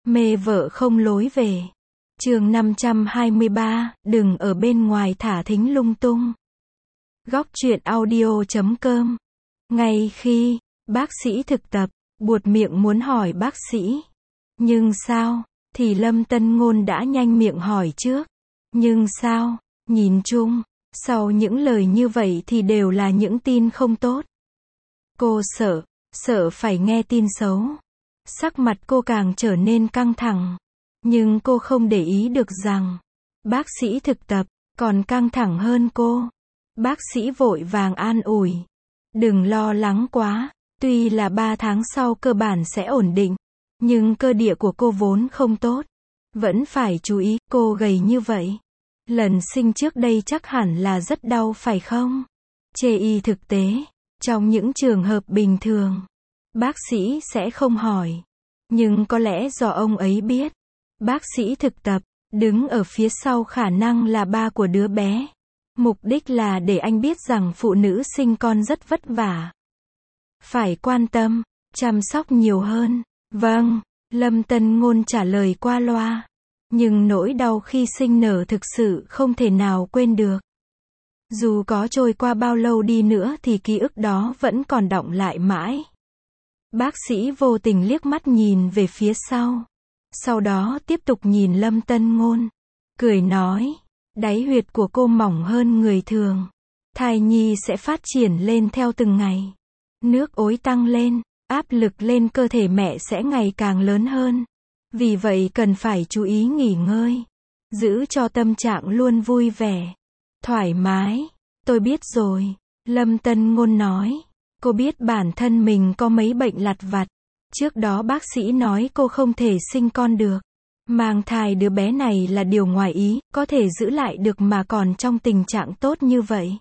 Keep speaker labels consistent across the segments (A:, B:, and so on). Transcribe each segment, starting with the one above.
A: Mê vợ không lối về. Chương 523, đừng ở bên ngoài thả thính lung tung. Góc truyện audio.com. Ngay khi bác sĩ thực tập buột miệng muốn hỏi bác sĩ, nhưng sao, thì Lâm Tân Ngôn đã nhanh miệng hỏi trước. Nhưng sao? Nhìn chung, sau những lời như vậy thì đều là những tin không tốt. Cô sợ phải nghe tin xấu. Sắc mặt cô càng trở nên căng thẳng. Nhưng cô không để ý được rằng bác sĩ thực tập còn căng thẳng hơn cô. Bác sĩ vội vàng an ủi. Đừng lo lắng quá, tuy là 3 tháng sau cơ bản sẽ ổn định, nhưng cơ địa của cô vốn không tốt. Vẫn phải chú ý, cô gầy như vậy. Lần sinh trước đây chắc hẳn là rất đau phải không? Chê y thực tế, trong những trường hợp bình thường, bác sĩ sẽ không hỏi. Nhưng có lẽ do ông ấy biết, bác sĩ thực tập đứng ở phía sau khả năng là ba của đứa bé. Mục đích là để anh biết rằng phụ nữ sinh con rất vất vả. Phải quan tâm, chăm sóc nhiều hơn. Vâng, Lâm Tân Ngôn trả lời qua loa. Nhưng nỗi đau khi sinh nở thực sự không thể nào quên được. Dù có trôi qua bao lâu đi nữa thì ký ức đó vẫn còn đọng lại mãi. Bác sĩ vô tình liếc mắt nhìn về phía sau. Sau đó tiếp tục nhìn Lâm Tân Ngôn. Cười nói, đáy huyệt của cô mỏng hơn người thường. Thai nhi sẽ phát triển lên theo từng ngày. Nước ối tăng lên, áp lực lên cơ thể mẹ sẽ ngày càng lớn hơn. Vì vậy cần phải chú ý nghỉ ngơi. Giữ cho tâm trạng luôn vui vẻ, thoải mái. Tôi biết rồi, Lâm Tân Ngôn nói. Cô biết bản thân mình có mấy bệnh lặt vặt. Trước đó bác sĩ nói cô không thể sinh con được. Mang thai đứa bé này là điều ngoài ý, có thể giữ lại được mà còn trong tình trạng tốt như vậy.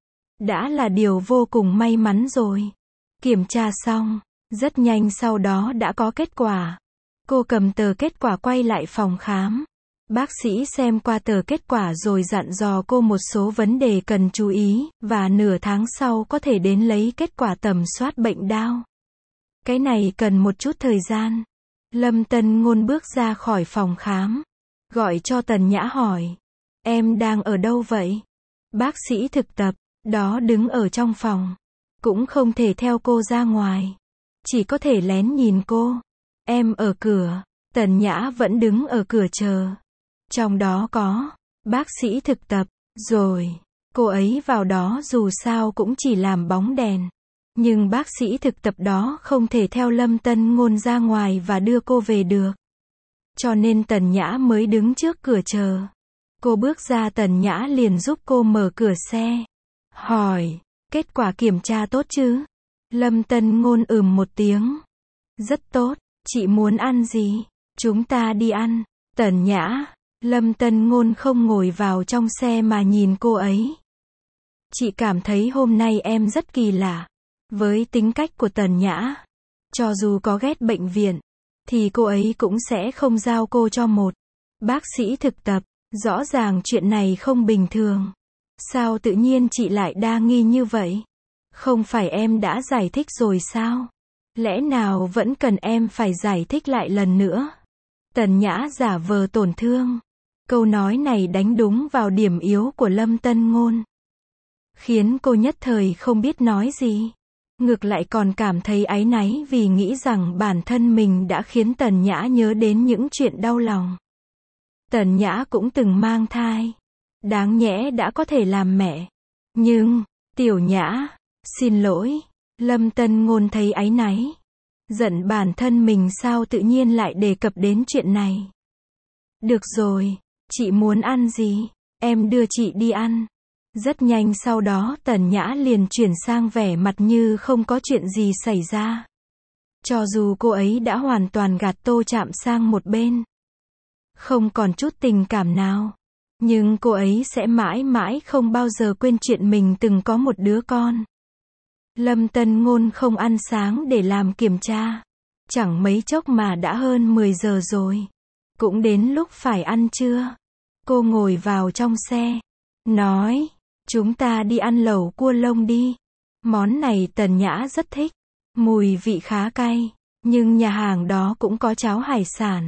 A: Đã là điều vô cùng may mắn rồi. Kiểm tra xong, rất nhanh sau đó đã có kết quả. Cô cầm tờ kết quả quay lại phòng khám. Bác sĩ xem qua tờ kết quả rồi dặn dò cô một số vấn đề cần chú ý, và nửa tháng sau có thể đến lấy kết quả tầm soát bệnh đao. Cái này cần một chút thời gian. Lâm Tân Ngôn bước ra khỏi phòng khám. Gọi cho Tần Nhã hỏi. Em đang ở đâu vậy? Bác sĩ thực tập, đó đứng ở trong phòng. Cũng không thể theo cô ra ngoài. Chỉ có thể lén nhìn cô. Em ở cửa. Tần Nhã vẫn đứng ở cửa chờ. Trong đó có bác sĩ thực tập. Rồi, cô ấy vào đó dù sao cũng chỉ làm bóng đèn. Nhưng bác sĩ thực tập đó không thể theo Lâm Tân Ngôn ra ngoài và đưa cô về được. Cho nên Tần Nhã mới đứng trước cửa chờ. Cô bước ra Tần Nhã liền giúp cô mở cửa xe. Hỏi, kết quả kiểm tra tốt chứ? Lâm Tân Ngôn một tiếng. Rất tốt, chị muốn ăn gì? Chúng ta đi ăn. Tần Nhã. Lâm Tân Ngôn không ngồi vào trong xe mà nhìn cô ấy. Chị cảm thấy hôm nay em rất kỳ lạ. Với tính cách của Tần Nhã, cho dù có ghét bệnh viện, thì cô ấy cũng sẽ không giao cô cho một bác sĩ thực tập. Rõ ràng chuyện này không bình thường. Sao tự nhiên chị lại đa nghi như vậy? Không phải em đã giải thích rồi sao? Lẽ nào vẫn cần em phải giải thích lại lần nữa? Tần Nhã giả vờ tổn thương. Câu nói này đánh đúng vào điểm yếu của Lâm Tân Ngôn, khiến cô nhất thời không biết nói gì. Ngược lại còn cảm thấy áy náy vì nghĩ rằng bản thân mình đã khiến Tần Nhã nhớ đến những chuyện đau lòng. Tần Nhã cũng từng mang thai. Đáng nhẽ đã có thể làm mẹ. Nhưng, Tiểu Nhã, xin lỗi. Lâm Tân Ngôn thấy áy náy. Giận bản thân mình sao tự nhiên lại đề cập đến chuyện này. Được rồi, chị muốn ăn gì? Em đưa chị đi ăn. Rất nhanh sau đó Tần Nhã liền chuyển sang vẻ mặt như không có chuyện gì xảy ra. Cho dù cô ấy đã hoàn toàn gạt Tô Trạm sang một bên, không còn chút tình cảm nào, nhưng cô ấy sẽ mãi mãi không bao giờ quên chuyện mình từng có một đứa con. Lâm Tân Ngôn không ăn sáng để làm kiểm tra. Chẳng mấy chốc mà đã hơn 10 giờ rồi. Cũng đến lúc phải ăn trưa. Cô ngồi vào trong xe, nói, chúng ta đi ăn lẩu cua lông đi. Món này Tần Nhã rất thích. Mùi vị khá cay, nhưng nhà hàng đó cũng có cháo hải sản.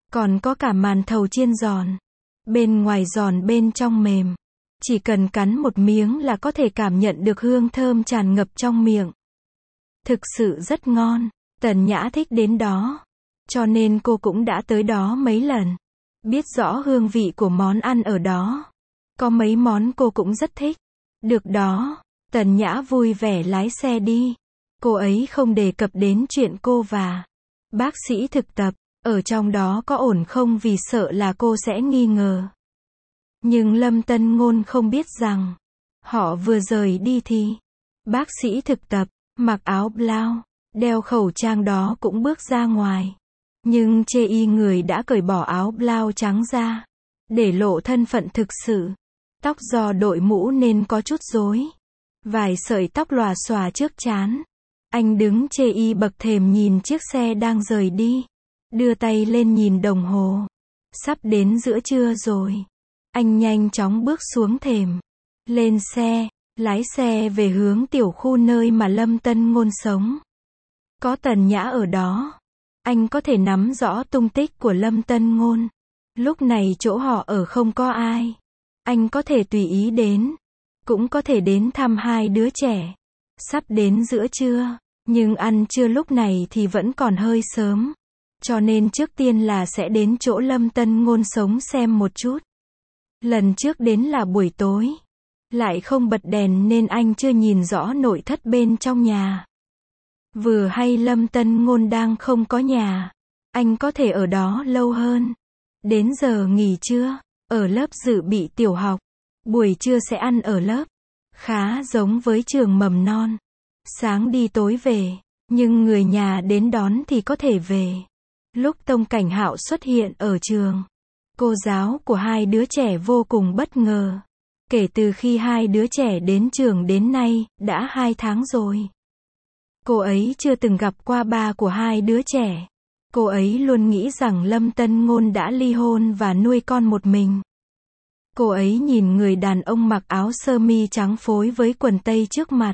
A: Còn có cả màn thầu chiên giòn. Bên ngoài giòn bên trong mềm. Chỉ cần cắn một miếng là có thể cảm nhận được hương thơm tràn ngập trong miệng. Thực sự rất ngon. Tần Nhã thích đến đó. Cho nên cô cũng đã tới đó mấy lần. Biết rõ hương vị của món ăn ở đó. Có mấy món cô cũng rất thích. Được đó. Tần Nhã vui vẻ lái xe đi. Cô ấy không đề cập đến chuyện cô và bác sĩ thực tập. Ở trong đó có ổn không vì sợ là cô sẽ nghi ngờ. Nhưng Lâm Tân Ngôn không biết rằng. Họ vừa rời đi thì bác sĩ thực tập, mặc áo blau, đeo khẩu trang đó cũng bước ra ngoài. Nhưng chê y người đã cởi bỏ áo blau trắng ra. Để lộ thân phận thực sự. Tóc do đội mũ nên có chút rối. Vài sợi tóc lòa xòa trước trán. Anh đứng chê y bậc thềm nhìn chiếc xe đang rời đi. Đưa tay lên nhìn đồng hồ. Sắp đến giữa trưa rồi. Anh nhanh chóng bước xuống thềm. Lên xe, lái xe về hướng tiểu khu nơi mà Lâm Tân Ngôn sống. Có Tần Nhã ở đó. Anh có thể nắm rõ tung tích của Lâm Tân Ngôn. Lúc này chỗ họ ở không có ai. Anh có thể tùy ý đến. Cũng có thể đến thăm hai đứa trẻ. Sắp đến giữa trưa. Nhưng ăn trưa lúc này thì vẫn còn hơi sớm. Cho nên trước tiên là sẽ đến chỗ Lâm Tân Ngôn sống xem một chút. Lần trước đến là buổi tối. Lại không bật đèn nên anh chưa nhìn rõ nội thất bên trong nhà. Vừa hay Lâm Tân Ngôn đang không có nhà. Anh có thể ở đó lâu hơn. Đến giờ nghỉ trưa. Ở lớp dự bị tiểu học. Buổi trưa sẽ ăn ở lớp. Khá giống với trường mầm non. Sáng đi tối về. Nhưng người nhà đến đón thì có thể về. Lúc Tông Cảnh Hạo xuất hiện ở trường. Cô giáo của hai đứa trẻ vô cùng bất ngờ. Kể từ khi hai đứa trẻ đến trường đến nay, đã 2 tháng rồi. Cô ấy chưa từng gặp qua ba của hai đứa trẻ. Cô ấy luôn nghĩ rằng Lâm Tân Ngôn đã ly hôn và nuôi con một mình. Cô ấy nhìn người đàn ông mặc áo sơ mi trắng phối với quần tây trước mặt.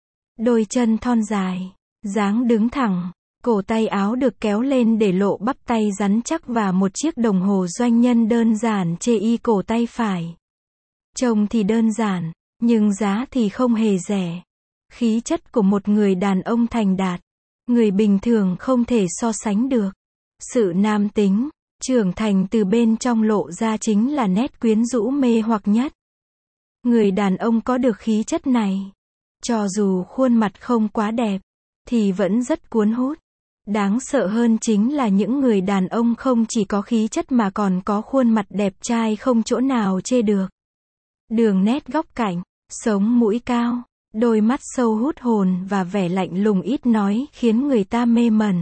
A: Đôi chân thon dài, dáng đứng thẳng. Cổ tay áo được kéo lên để lộ bắp tay rắn chắc và một chiếc đồng hồ doanh nhân đơn giản chê y cổ tay phải. Trông thì đơn giản, nhưng giá thì không hề rẻ. Khí chất của một người đàn ông thành đạt. Người bình thường không thể so sánh được. Sự nam tính, trưởng thành từ bên trong lộ ra chính là nét quyến rũ mê hoặc nhất. Người đàn ông có được khí chất này. Cho dù khuôn mặt không quá đẹp, thì vẫn rất cuốn hút. Đáng sợ hơn chính là những người đàn ông không chỉ có khí chất mà còn có khuôn mặt đẹp trai không chỗ nào chê được. Đường nét góc cạnh, sống mũi cao, đôi mắt sâu hút hồn và vẻ lạnh lùng ít nói khiến người ta mê mẩn.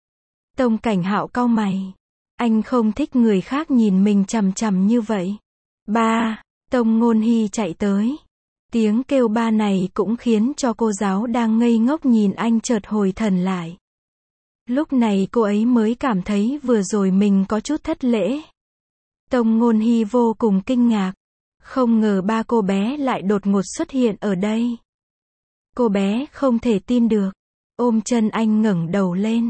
A: Tông Cảnh Hạo cau mày. Anh không thích người khác nhìn mình chằm chằm như vậy. Ba, Tông Ngôn Hy chạy tới. Tiếng kêu ba này cũng khiến cho cô giáo đang ngây ngốc nhìn anh chợt hồi thần lại. Lúc này cô ấy mới cảm thấy vừa rồi mình có chút thất lễ. Tông Ngôn Hy vô cùng kinh ngạc. Không ngờ ba cô bé lại đột ngột xuất hiện ở đây. Cô bé không thể tin được. Ôm chân anh ngẩng đầu lên.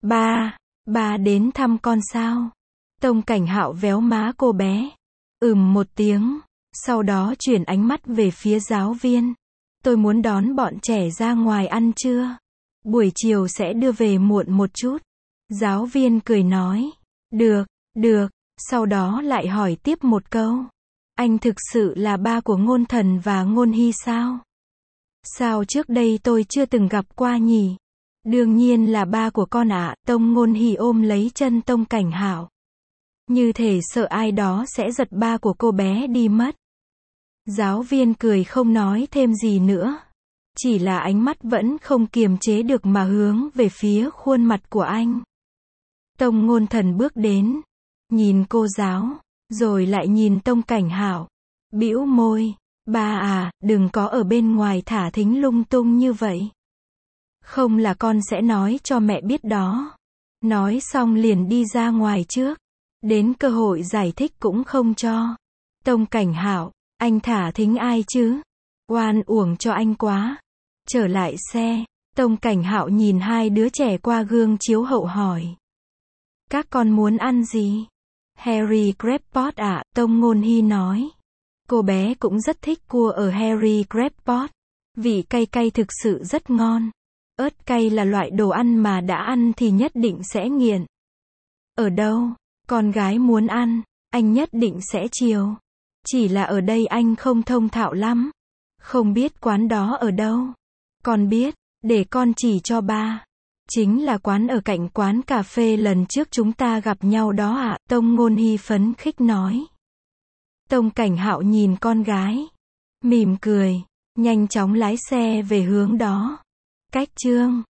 A: Ba đến thăm con sao? Tông Cảnh Hạo véo má cô bé. Một tiếng. Sau đó chuyển ánh mắt về phía giáo viên. Tôi muốn đón bọn trẻ ra ngoài ăn trưa. Buổi chiều sẽ đưa về muộn một chút. Giáo viên cười nói. Được. Sau đó lại hỏi tiếp một câu. Anh thực sự là ba của Ngôn Thần và Ngôn Hy sao? Sao trước đây tôi chưa từng gặp qua nhỉ? Đương nhiên là ba của con ạ. Tông Ngôn Hy ôm lấy chân Tông Cảnh Hạo. Như thể sợ ai đó sẽ giật ba của cô bé đi mất. Giáo viên cười không nói thêm gì nữa. Chỉ là ánh mắt vẫn không kiềm chế được mà hướng về phía khuôn mặt của anh. Tông Ngôn Thần bước đến. Nhìn cô giáo. Rồi lại nhìn Tông Cảnh Hạo. Bĩu môi. Ba à, đừng có ở bên ngoài thả thính lung tung như vậy. Không là con sẽ nói cho mẹ biết đó. Nói xong liền đi ra ngoài trước. Đến cơ hội giải thích cũng không cho. Tông Cảnh Hạo, anh thả thính ai chứ? Oan uổng cho anh quá. Trở lại xe, Tông Cảnh Hạo nhìn hai đứa trẻ qua gương chiếu hậu hỏi. Các con muốn ăn gì? Harry Crabpot ạ, Tông Ngôn Hy nói. Cô bé cũng rất thích cua ở Harry Crabpot. Vị cay cay thực sự rất ngon. Ớt cay là loại đồ ăn mà đã ăn thì nhất định sẽ nghiện. Ở đâu? Con gái muốn ăn, anh nhất định sẽ chiều. Chỉ là ở đây anh không thông thạo lắm. Không biết quán đó ở đâu. Con biết, để con chỉ cho ba. Chính là quán ở cạnh quán cà phê lần trước chúng ta gặp nhau đó ạ, Tông Ngôn Hy phấn khích nói. Tông Cảnh Hạo nhìn con gái, mỉm cười, nhanh chóng lái xe về hướng đó. Cách chương